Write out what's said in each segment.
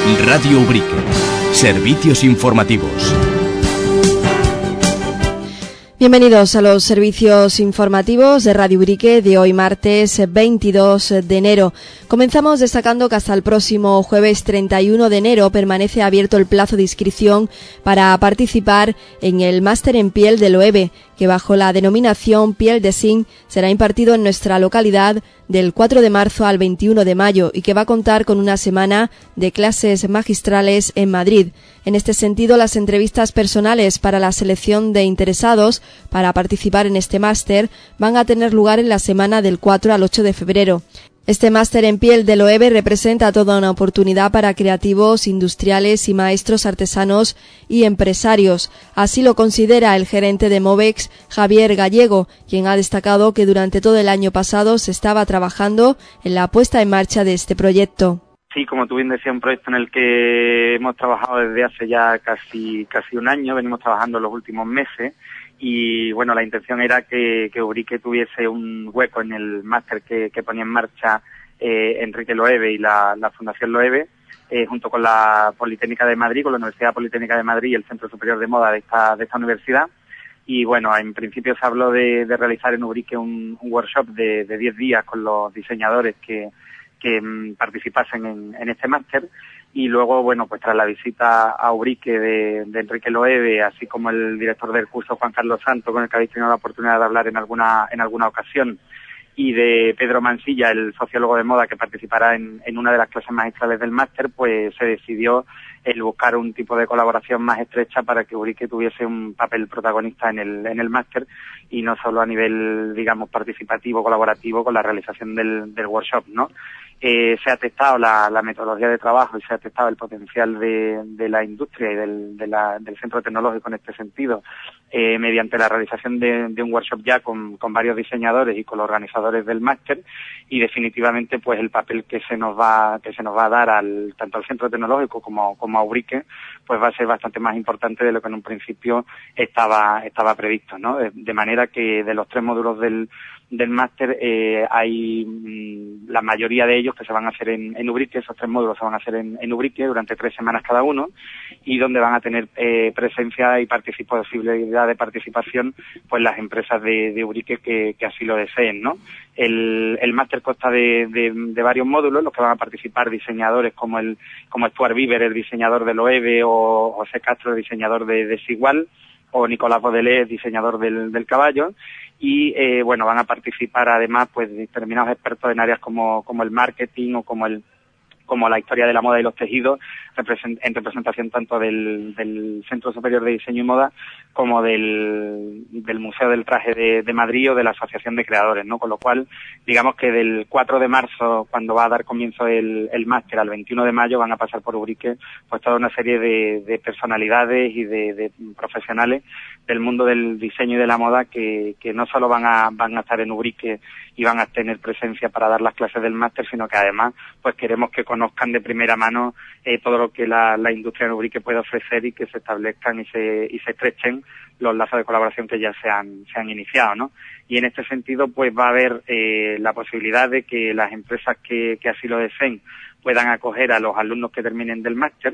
Radio Ubrique. Servicios informativos. Bienvenidos a los servicios informativos de Radio Ubrique de hoy martes 22 de enero. Comenzamos destacando que hasta el próximo jueves 31 de enero permanece abierto el plazo de inscripción para participar en el máster en piel de Loewe, que bajo la denominación Piel de Zinc será impartido en nuestra localidad del 4 de marzo al 21 de mayo y que va a contar con una semana de clases magistrales en Madrid. En este sentido, las entrevistas personales para la selección de interesados para participar en este máster van a tener lugar en la semana del 4 al 8 de febrero. Este máster en piel de Loewe representa toda una oportunidad para creativos, industriales y maestros artesanos y empresarios. Así lo considera el gerente de Movex, Javier Gallego, quien ha destacado que durante todo el año pasado se estaba trabajando en la puesta en marcha de este proyecto. Sí, como tú bien decías, un proyecto en el que hemos trabajado desde hace ya casi un año, venimos trabajando en los últimos meses. Y bueno, la intención era que Ubrique tuviese un hueco en el máster que ponía en marcha Enrique Loewe y la Fundación Loewe, junto con la Politécnica de Madrid, con la Universidad Politécnica de Madrid y el Centro Superior de Moda de esta universidad. Y bueno, en principio se habló de realizar en Ubrique un workshop de 10 días con los diseñadores que participasen en este máster. Y luego, bueno, pues tras la visita a Ubrique de Enrique Loewe, así como el director del curso, Juan Carlos Santo, con el que habéis tenido la oportunidad de hablar en alguna ocasión, y de Pedro Mansilla, el sociólogo de moda que participará en una de las clases magistrales del máster, pues se decidió el buscar un tipo de colaboración más estrecha para que Ubrique tuviese un papel protagonista en el máster y no solo a nivel, digamos, participativo, colaborativo con la realización del workshop, ¿no? Se ha testado la metodología de trabajo y se ha testado el potencial de la industria y del centro tecnológico en este sentido, mediante la realización de un workshop ya con varios diseñadores y con los organizadores del máster, y definitivamente pues el papel que se nos va a dar tanto al centro tecnológico como a Ubrique, pues va a ser bastante más importante de lo que en un principio estaba previsto, ¿no? De manera que de los 3 módulos del máster hay la mayoría de ellos que se van a hacer en Ubrique. Esos 3 módulos se van a hacer en Ubrique durante 3 semanas cada uno, y donde van a tener presencia y posibilidad de participación pues las empresas de Ubrique que así lo deseen, ¿no? El máster consta de varios módulos, los que van a participar diseñadores como Stuart Bieber, el diseñador de Loewe, o José Castro, el diseñador de Desigual, o Nicolás Baudelaire, diseñador del caballo. Y bueno, van a participar además pues determinados expertos en áreas como el marketing o como la historia de la moda y los tejidos, en representación tanto del Centro Superior de Diseño y Moda como del Museo del Traje de Madrid o de la Asociación de Creadores, ¿no? Con lo cual, digamos que del 4 de marzo, cuando va a dar comienzo el máster, al 21 de mayo, van a pasar por Ubrique pues toda una serie de personalidades y de profesionales del mundo del diseño y de la moda que no solo van a estar en Ubrique y van a tener presencia para dar las clases del máster, sino que además pues queremos que conozcan de primera mano todo lo que la industria en Ubrique puede ofrecer, y que se establezcan y se estrechen los lazos de colaboración que ya se han iniciado, ¿no? Y en este sentido pues va a haber la posibilidad de que las empresas que así lo deseen puedan acoger a los alumnos que terminen del máster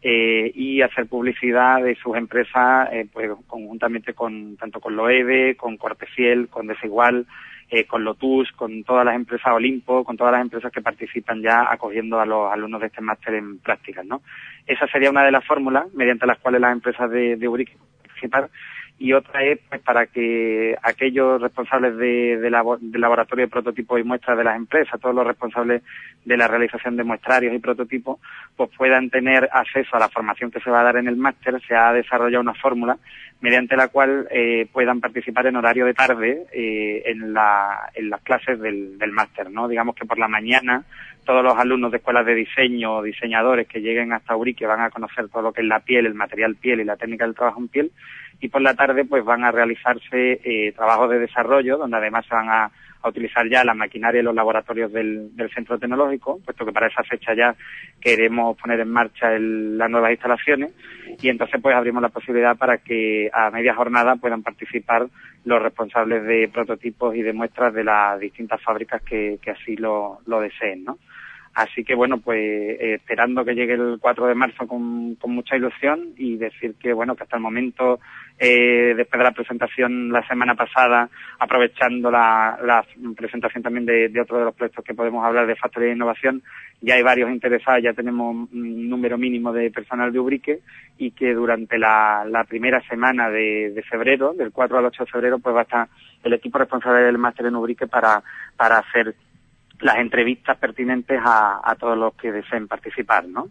y hacer publicidad de sus empresas pues conjuntamente tanto con Loewe, con Cortefiel, con Desigual, con Lotus, con todas las empresas Olimpo, con todas las empresas que participan ya acogiendo a los alumnos de este máster en prácticas, ¿no? Esa sería una de las fórmulas mediante las cuales las empresas de Ubrique participan. Y otra es pues para que aquellos responsables del laboratorio de prototipos y muestras de las empresas, todos los responsables de la realización de muestrarios y prototipos, pues puedan tener acceso a la formación que se va a dar en el máster. Se ha desarrollado una fórmula mediante la cual puedan participar en horario de tarde en las clases del máster, ¿no? Digamos que por la mañana todos los alumnos de escuelas de diseño o diseñadores que lleguen hasta Ubrique van a conocer todo lo que es la piel, el material piel y la técnica del trabajo en piel, y por la tarde pues van a realizarse trabajos de desarrollo, donde además se van a utilizar ya la maquinaria y los laboratorios del centro tecnológico, puesto que para esa fecha ya queremos poner en marcha las nuevas instalaciones, y entonces pues abrimos la posibilidad para que a media jornada puedan participar los responsables de prototipos y de muestras de las distintas fábricas que así lo deseen, ¿no? Así que bueno, pues esperando que llegue el 4 de marzo con mucha ilusión, y decir que bueno, que hasta el momento, después de la presentación la semana pasada, aprovechando la presentación también de otro de los proyectos que podemos hablar de Factoría de Innovación, ya hay varios interesados, ya tenemos un número mínimo de personal de Ubrique, y que durante la primera semana de febrero, del 4 al 8 de febrero, pues va a estar el equipo responsable del máster en Ubrique para hacer las entrevistas pertinentes a todos los que deseen participar, ¿no?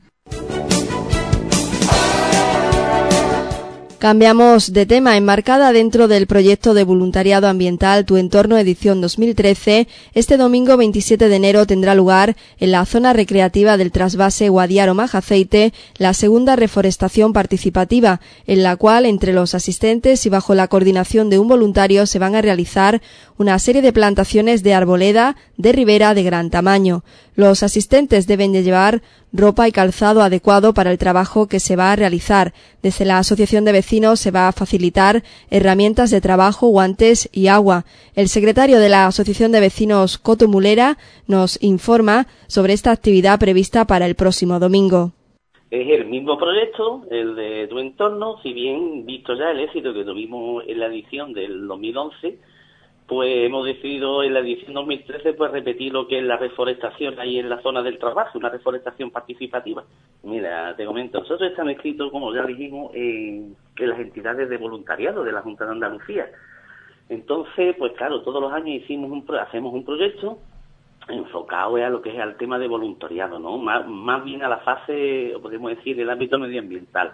Cambiamos de tema. Enmarcada dentro del proyecto de voluntariado ambiental Tu Entorno edición 2013, este domingo 27 de enero tendrá lugar en la zona recreativa del trasvase Guadiaro-Majaceite la segunda reforestación participativa, en la cual entre los asistentes y bajo la coordinación de un voluntario se van a realizar una serie de plantaciones de arboleda de ribera de gran tamaño. Los asistentes deben de llevar ropa y calzado adecuado para el trabajo que se va a realizar. Desde la Asociación de Vecinos se va a facilitar herramientas de trabajo, guantes y agua. El secretario de la Asociación de Vecinos, Coto Mulera, nos informa sobre esta actividad prevista para el próximo domingo. Es el mismo proyecto, el de Tu Entorno, si bien visto ya el éxito que tuvimos en la edición del 2011, pues hemos decidido en la edición 2013 pues repetir lo que es la reforestación ahí en la zona del trasvase, una reforestación participativa. Mira, te comento, nosotros estamos inscritos, como ya dijimos, en las entidades de voluntariado de la Junta de Andalucía. Entonces, pues claro, todos los años hacemos un proyecto enfocado a lo que es al tema de voluntariado, ¿no? Más bien a la fase, podemos decir, del ámbito medioambiental.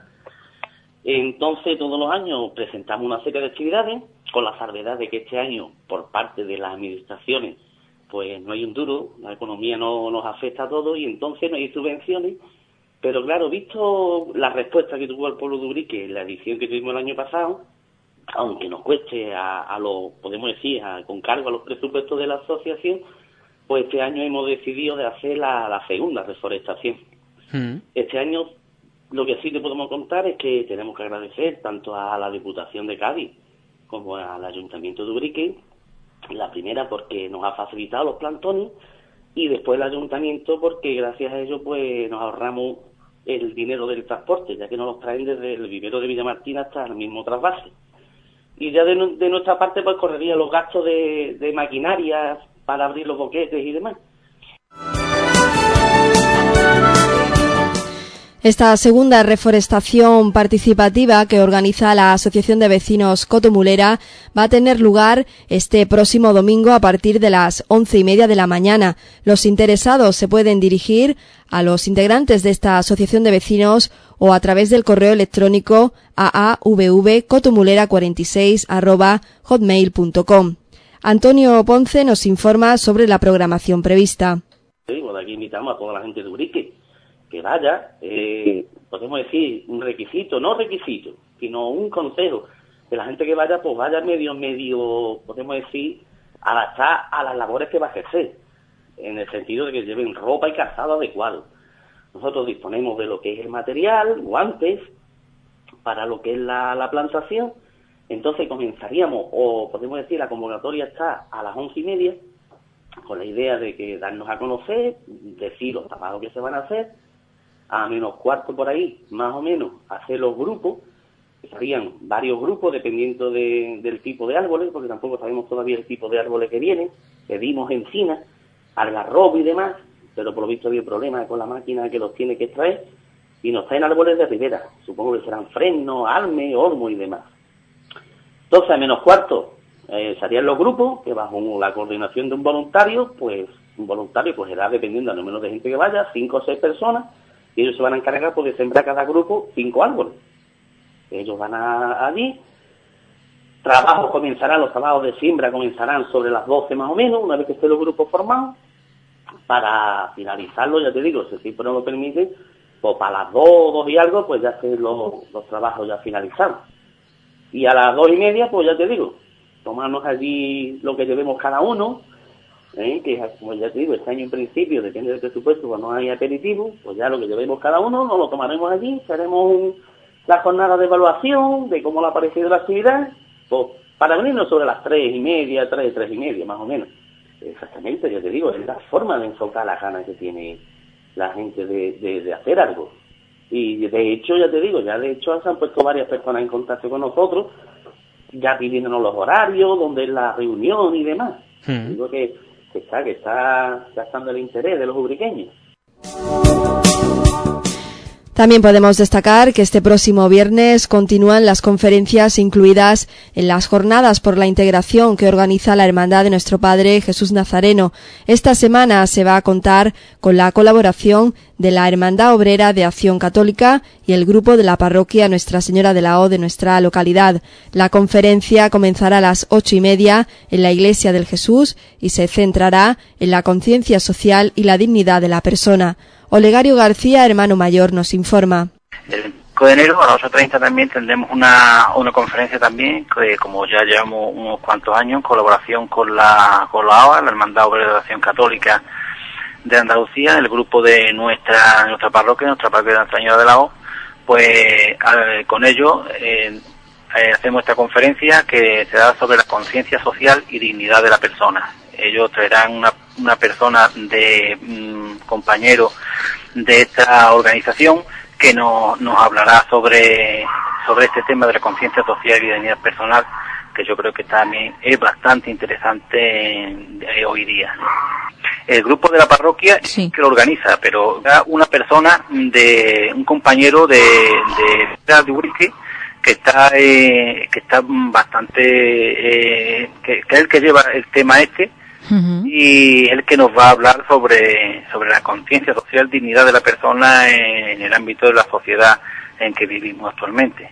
Entonces, todos los años presentamos una serie de actividades, con la salvedad de que este año, por parte de las administraciones, pues no hay un duro, la economía no nos afecta a todos, y entonces no hay subvenciones. Pero claro, visto la respuesta que tuvo el pueblo de Ubrique en la edición que tuvimos el año pasado, aunque nos cueste podemos decir, con cargo a los presupuestos de la asociación, pues este año hemos decidido de hacer la segunda reforestación. Este año, lo que sí te podemos contar es que tenemos que agradecer tanto a la Diputación de Cádiz como al Ayuntamiento de Ubrique, la primera porque nos ha facilitado los plantones, y después el Ayuntamiento porque gracias a ello pues nos ahorramos el dinero del transporte, ya que nos los traen desde el vivero de Villamartín hasta el mismo trasvase. Y ya de nuestra parte pues correría los gastos de maquinaria para abrir los boquetes y demás. Esta segunda reforestación participativa que organiza la Asociación de Vecinos Coto Mulera va a tener lugar este próximo domingo a partir de las 11:30 de la mañana. Los interesados se pueden dirigir a los integrantes de esta Asociación de Vecinos o a través del correo electrónico aavvcotomulera46@hotmail.com. Antonio Ponce nos informa sobre la programación prevista. Sí, bueno, aquí invitamos a toda la gente de Ubrique que vaya, podemos decir, un requisito, no requisito, sino un consejo, que la gente que vaya, pues vaya medio, podemos decir, adaptada a las labores que va a ejercer, en el sentido de que lleven ropa y calzado adecuado. Nosotros disponemos de lo que es el material, guantes, para lo que es la plantación. Entonces comenzaríamos, o podemos decir, la convocatoria está a las 11:30, con la idea de que darnos a conocer, decir los trabajos que se van a hacer, a -15 por ahí, más o menos, hacer los grupos, que serían varios grupos dependiendo del tipo de árboles, porque tampoco sabemos todavía el tipo de árboles que vienen. Pedimos encinas, algarrobo y demás, pero por lo visto había problemas con la máquina que los tiene que extraer, y nos traen árboles de ribera, supongo que serán fresno, alme, olmo y demás. Entonces, a -15, serían los grupos, que bajo la coordinación de un voluntario, pues será, dependiendo del número de gente que vaya, 5 o 6 personas, y ellos se van a encargar pues, de sembrar cada grupo 5 árboles. Ellos van allí, los trabajos de siembra comenzarán sobre las 12 más o menos, una vez que estén los grupos formados, para finalizarlo, ya te digo, si el tiempo no lo permite, pues para las 2 y algo, pues ya estén los trabajos ya finalizados. Y a las 2:30, pues ya te digo, tomarnos allí lo que llevemos cada uno, que como ya te digo, este año en principio, depende del presupuesto, cuando no hay aperitivo, pues ya lo que llevemos cada uno nos lo tomaremos allí, haremos la jornada de evaluación de cómo le ha parecido la actividad, pues para venirnos sobre las 3:30, 3:30 más o menos. Exactamente, ya te digo, es la forma de enfocar las ganas que tiene la gente de hacer algo. Y de hecho, ya te digo, se han puesto varias personas en contacto con nosotros, ya pidiéndonos los horarios, dónde es la reunión y demás. Digo que está gastando el interés de los ubriqueños. También podemos destacar que este próximo viernes continúan las conferencias incluidas en las jornadas por la integración que organiza la Hermandad de Nuestro Padre Jesús Nazareno. Esta semana se va a contar con la colaboración de la Hermandad Obrera de Acción Católica y el grupo de la parroquia Nuestra Señora de la O de nuestra localidad. La conferencia comenzará a las 8:30 en la Iglesia del Jesús y se centrará en la conciencia social y la dignidad de la persona. Olegario García, hermano mayor, nos informa. El 5 de enero a las 8:30 también tendremos una conferencia también, que como ya llevamos unos cuantos años, en colaboración con la AOA, la Hermandad Obrera de Acción Católica de Andalucía, el grupo de nuestra parroquia de Nuestra Señora de la O, pues con ellos hacemos esta conferencia que se da sobre la conciencia social y dignidad de la persona. Ellos traerán una persona de compañero de esta organización que nos hablará sobre este tema de la conciencia social y de dignidad personal, que yo creo que también es bastante interesante hoy día. El grupo de la parroquia sí que lo organiza, pero una persona un compañero de Ubrique que está bastante que es el que lleva el tema y el que nos va a hablar sobre la conciencia social, dignidad de la persona en el ámbito de la sociedad en que vivimos actualmente.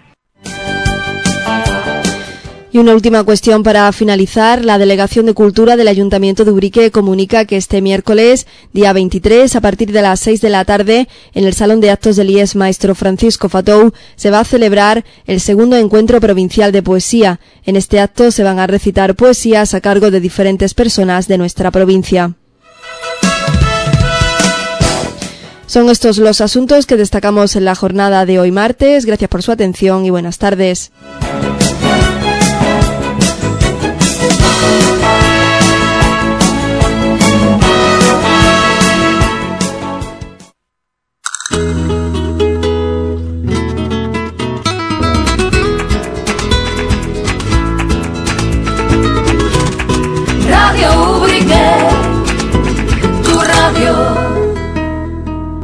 Y una última cuestión para finalizar. La Delegación de Cultura del Ayuntamiento de Ubrique comunica que este miércoles, día 23, a partir de las 6 de la tarde, en el Salón de Actos del IES Maestro Francisco Fatou, se va a celebrar el segundo encuentro provincial de poesía. En este acto se van a recitar poesías a cargo de diferentes personas de nuestra provincia. Son estos los asuntos que destacamos en la jornada de hoy martes. Gracias por su atención y buenas tardes.